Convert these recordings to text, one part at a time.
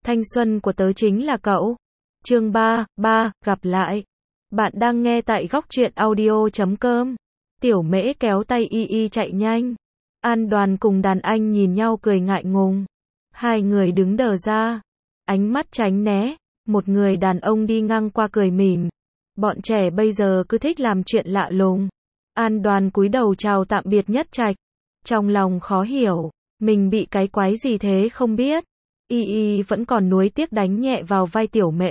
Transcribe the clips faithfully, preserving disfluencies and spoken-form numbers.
Thanh xuân của tớ chính là cậu. Chương ba, ba, gặp lại. Bạn đang nghe tại góc truyện audio chấm com. Tiểu Mễ kéo tay Y Y chạy nhanh. An Đoàn cùng đàn anh nhìn nhau cười ngại ngùng. Hai người đứng đờ ra, ánh mắt tránh né. Một người đàn ông đi ngang qua cười mỉm. Bọn trẻ bây giờ cứ thích làm chuyện lạ lùng. An Đoàn cúi đầu chào tạm biệt Nhất Trạch. Trong lòng khó hiểu, mình bị cái quái gì thế không biết. Y Y vẫn còn nuối tiếc đánh nhẹ vào vai Tiểu Mễ.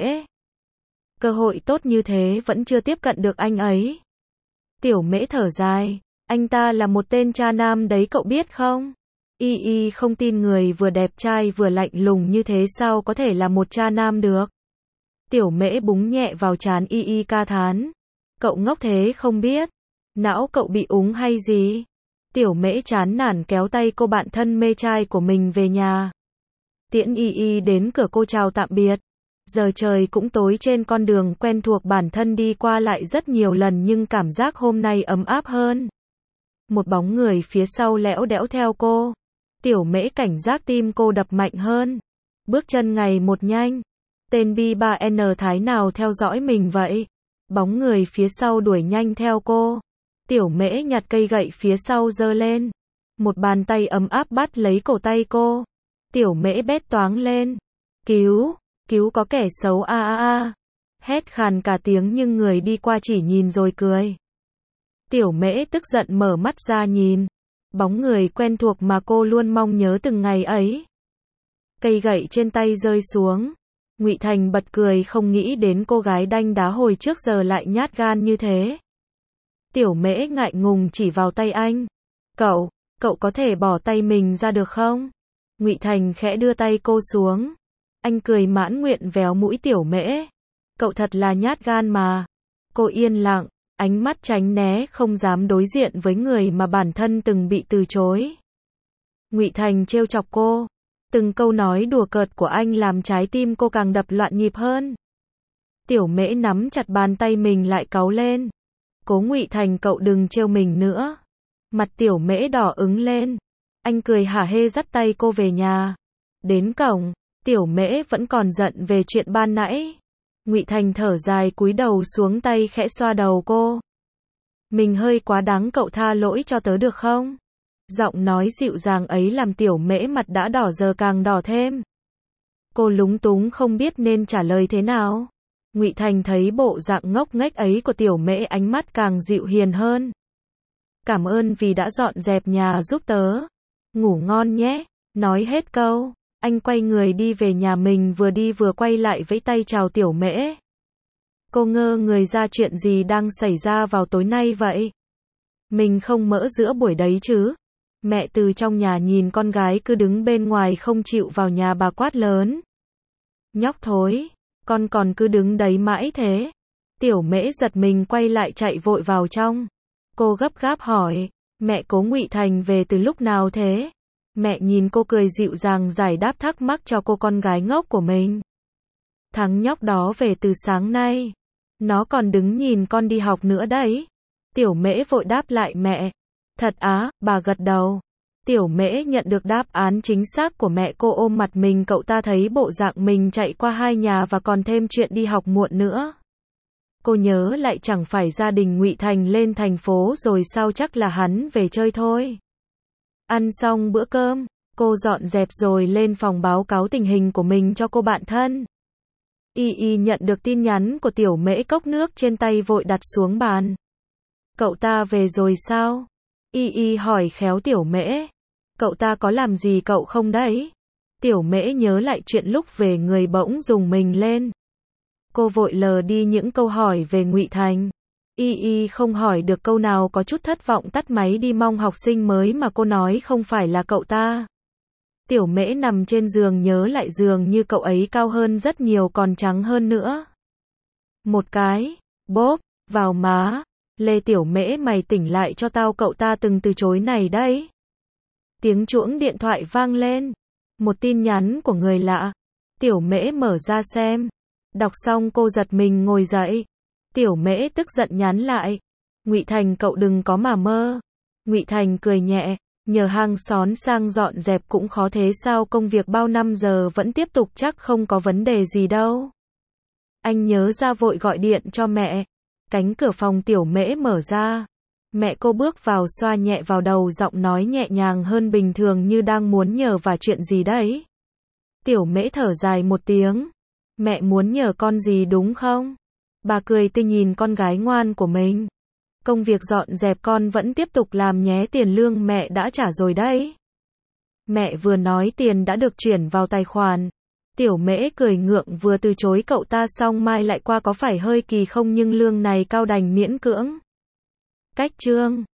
Cơ hội tốt như thế vẫn chưa tiếp cận được anh ấy. Tiểu Mễ thở dài, anh ta là một tên cha nam đấy cậu biết không? Y Y không tin người vừa đẹp trai vừa lạnh lùng như thế sao có thể là một cha nam được. Tiểu Mễ búng nhẹ vào trán Y Y ca thán. Cậu ngốc thế không biết. Não cậu bị úng hay gì? Tiểu Mễ chán nản kéo tay cô bạn thân mê trai của mình về nhà. Tiễn Y Y đến cửa cô chào tạm biệt. Giờ trời cũng tối trên con đường quen thuộc bản thân đi qua lại rất nhiều lần nhưng cảm giác hôm nay ấm áp hơn. Một bóng người phía sau lẽo đẽo theo cô. Tiểu Mễ cảnh giác tim cô đập mạnh hơn. Bước chân ngày một nhanh. Tên B ba N Thái nào theo dõi mình vậy? Bóng người phía sau đuổi nhanh theo cô. Tiểu Mễ nhặt cây gậy phía sau giơ lên. Một bàn tay ấm áp bắt lấy cổ tay cô. Tiểu Mễ bét toáng lên. Cứu, cứu có kẻ xấu a a a. Hét khàn cả tiếng nhưng người đi qua chỉ nhìn rồi cười. Tiểu Mễ tức giận mở mắt ra nhìn. Bóng người quen thuộc mà cô luôn mong nhớ từng ngày ấy. Cây gậy trên tay rơi xuống. Ngụy Thành bật cười không nghĩ đến cô gái đanh đá hồi trước giờ lại nhát gan như thế. Tiểu Mễ ngại ngùng chỉ vào tay anh. Cậu, cậu có thể bỏ tay mình ra được không? Ngụy Thành khẽ đưa tay cô xuống. Anh cười mãn nguyện véo mũi Tiểu Mễ. Cậu thật là nhát gan mà. Cô yên lặng, ánh mắt tránh né không dám đối diện với người mà bản thân từng bị từ chối. Ngụy Thành trêu chọc cô. Từng câu nói đùa cợt của anh làm trái tim cô càng đập loạn nhịp hơn. Tiểu Mễ nắm chặt bàn tay mình lại cáu lên. Cố Ngụy Thành cậu đừng trêu mình nữa. Mặt Tiểu Mễ đỏ ứng lên. Anh cười hả hê dắt tay cô về nhà. Đến cổng, Tiểu Mễ vẫn còn giận về chuyện ban nãy. Ngụy Thành thở dài cúi đầu xuống tay khẽ xoa đầu cô. Mình hơi quá đáng cậu tha lỗi cho tớ được không? Giọng nói dịu dàng ấy làm Tiểu Mễ mặt đã đỏ giờ càng đỏ thêm. Cô lúng túng không biết nên trả lời thế nào. Ngụy Thành thấy bộ dạng ngốc nghếch ấy của Tiểu Mễ ánh mắt càng dịu hiền hơn. Cảm ơn vì đã dọn dẹp nhà giúp tớ. Ngủ ngon nhé. Nói hết câu, anh quay người đi về nhà mình vừa đi vừa quay lại vẫy tay chào Tiểu Mễ. Cô ngơ người ra chuyện gì đang xảy ra vào tối nay vậy? Mình không mỡ giữa buổi đấy chứ? Mẹ từ trong nhà nhìn con gái cứ đứng bên ngoài không chịu vào nhà bà quát lớn. Nhóc thối, con còn cứ đứng đấy mãi thế. Tiểu Mễ giật mình quay lại chạy vội vào trong. Cô gấp gáp hỏi, mẹ Cố Ngụy Thành về từ lúc nào thế? Mẹ nhìn cô cười dịu dàng giải đáp thắc mắc cho cô con gái ngốc của mình. Thằng nhóc đó về từ sáng nay. Nó còn đứng nhìn con đi học nữa đấy. Tiểu Mễ vội đáp lại mẹ. Thật á, bà gật đầu. Tiểu Mễ nhận được đáp án chính xác của mẹ cô ôm mặt mình cậu ta thấy bộ dạng mình chạy qua hai nhà và còn thêm chuyện đi học muộn nữa. Cô nhớ lại chẳng phải gia đình Ngụy Thành lên thành phố rồi sao chắc là hắn về chơi thôi. Ăn xong bữa cơm, cô dọn dẹp rồi lên phòng báo cáo tình hình của mình cho cô bạn thân. Y Y nhận được tin nhắn của Tiểu Mễ cốc nước trên tay vội đặt xuống bàn. Cậu ta về rồi sao? Y Y hỏi khéo Tiểu Mễ. Cậu ta có làm gì cậu không đấy? Tiểu Mễ nhớ lại chuyện lúc về người bỗng rùng mình lên. Cô vội lờ đi những câu hỏi về Ngụy Thành. Y Y không hỏi được câu nào có chút thất vọng tắt máy đi mong học sinh mới mà cô nói không phải là cậu ta. Tiểu Mễ nằm trên giường nhớ lại giường như cậu ấy cao hơn rất nhiều còn trắng hơn nữa. Một cái, bốp, vào má. Lê Tiểu Mễ mày tỉnh lại cho tao cậu ta từng từ chối này đấy. Tiếng chuông điện thoại vang lên. Một tin nhắn của người lạ. Tiểu Mễ mở ra xem. Đọc xong cô giật mình ngồi dậy. Tiểu Mễ tức giận nhắn lại. Ngụy Thành cậu đừng có mà mơ. Ngụy Thành cười nhẹ. Nhờ hàng xóm sang dọn dẹp cũng khó thế sao, công việc bao năm giờ vẫn tiếp tục chắc không có vấn đề gì đâu. Anh nhớ ra vội gọi điện cho mẹ. Cánh cửa phòng Tiểu Mễ mở ra. Mẹ cô bước vào xoa nhẹ vào đầu, giọng nói nhẹ nhàng hơn bình thường như đang muốn nhờ vả chuyện gì đấy. Tiểu Mễ thở dài một tiếng. Mẹ muốn nhờ con gì đúng không? Bà cười tươi nhìn con gái ngoan của mình. Công việc dọn dẹp con vẫn tiếp tục làm nhé, tiền lương mẹ đã trả rồi đấy. Mẹ vừa nói tiền đã được chuyển vào tài khoản. Tiểu Mễ cười ngượng, vừa từ chối cậu ta xong mai lại qua có phải hơi kỳ không, nhưng lương này cao đành miễn cưỡng. Cách chương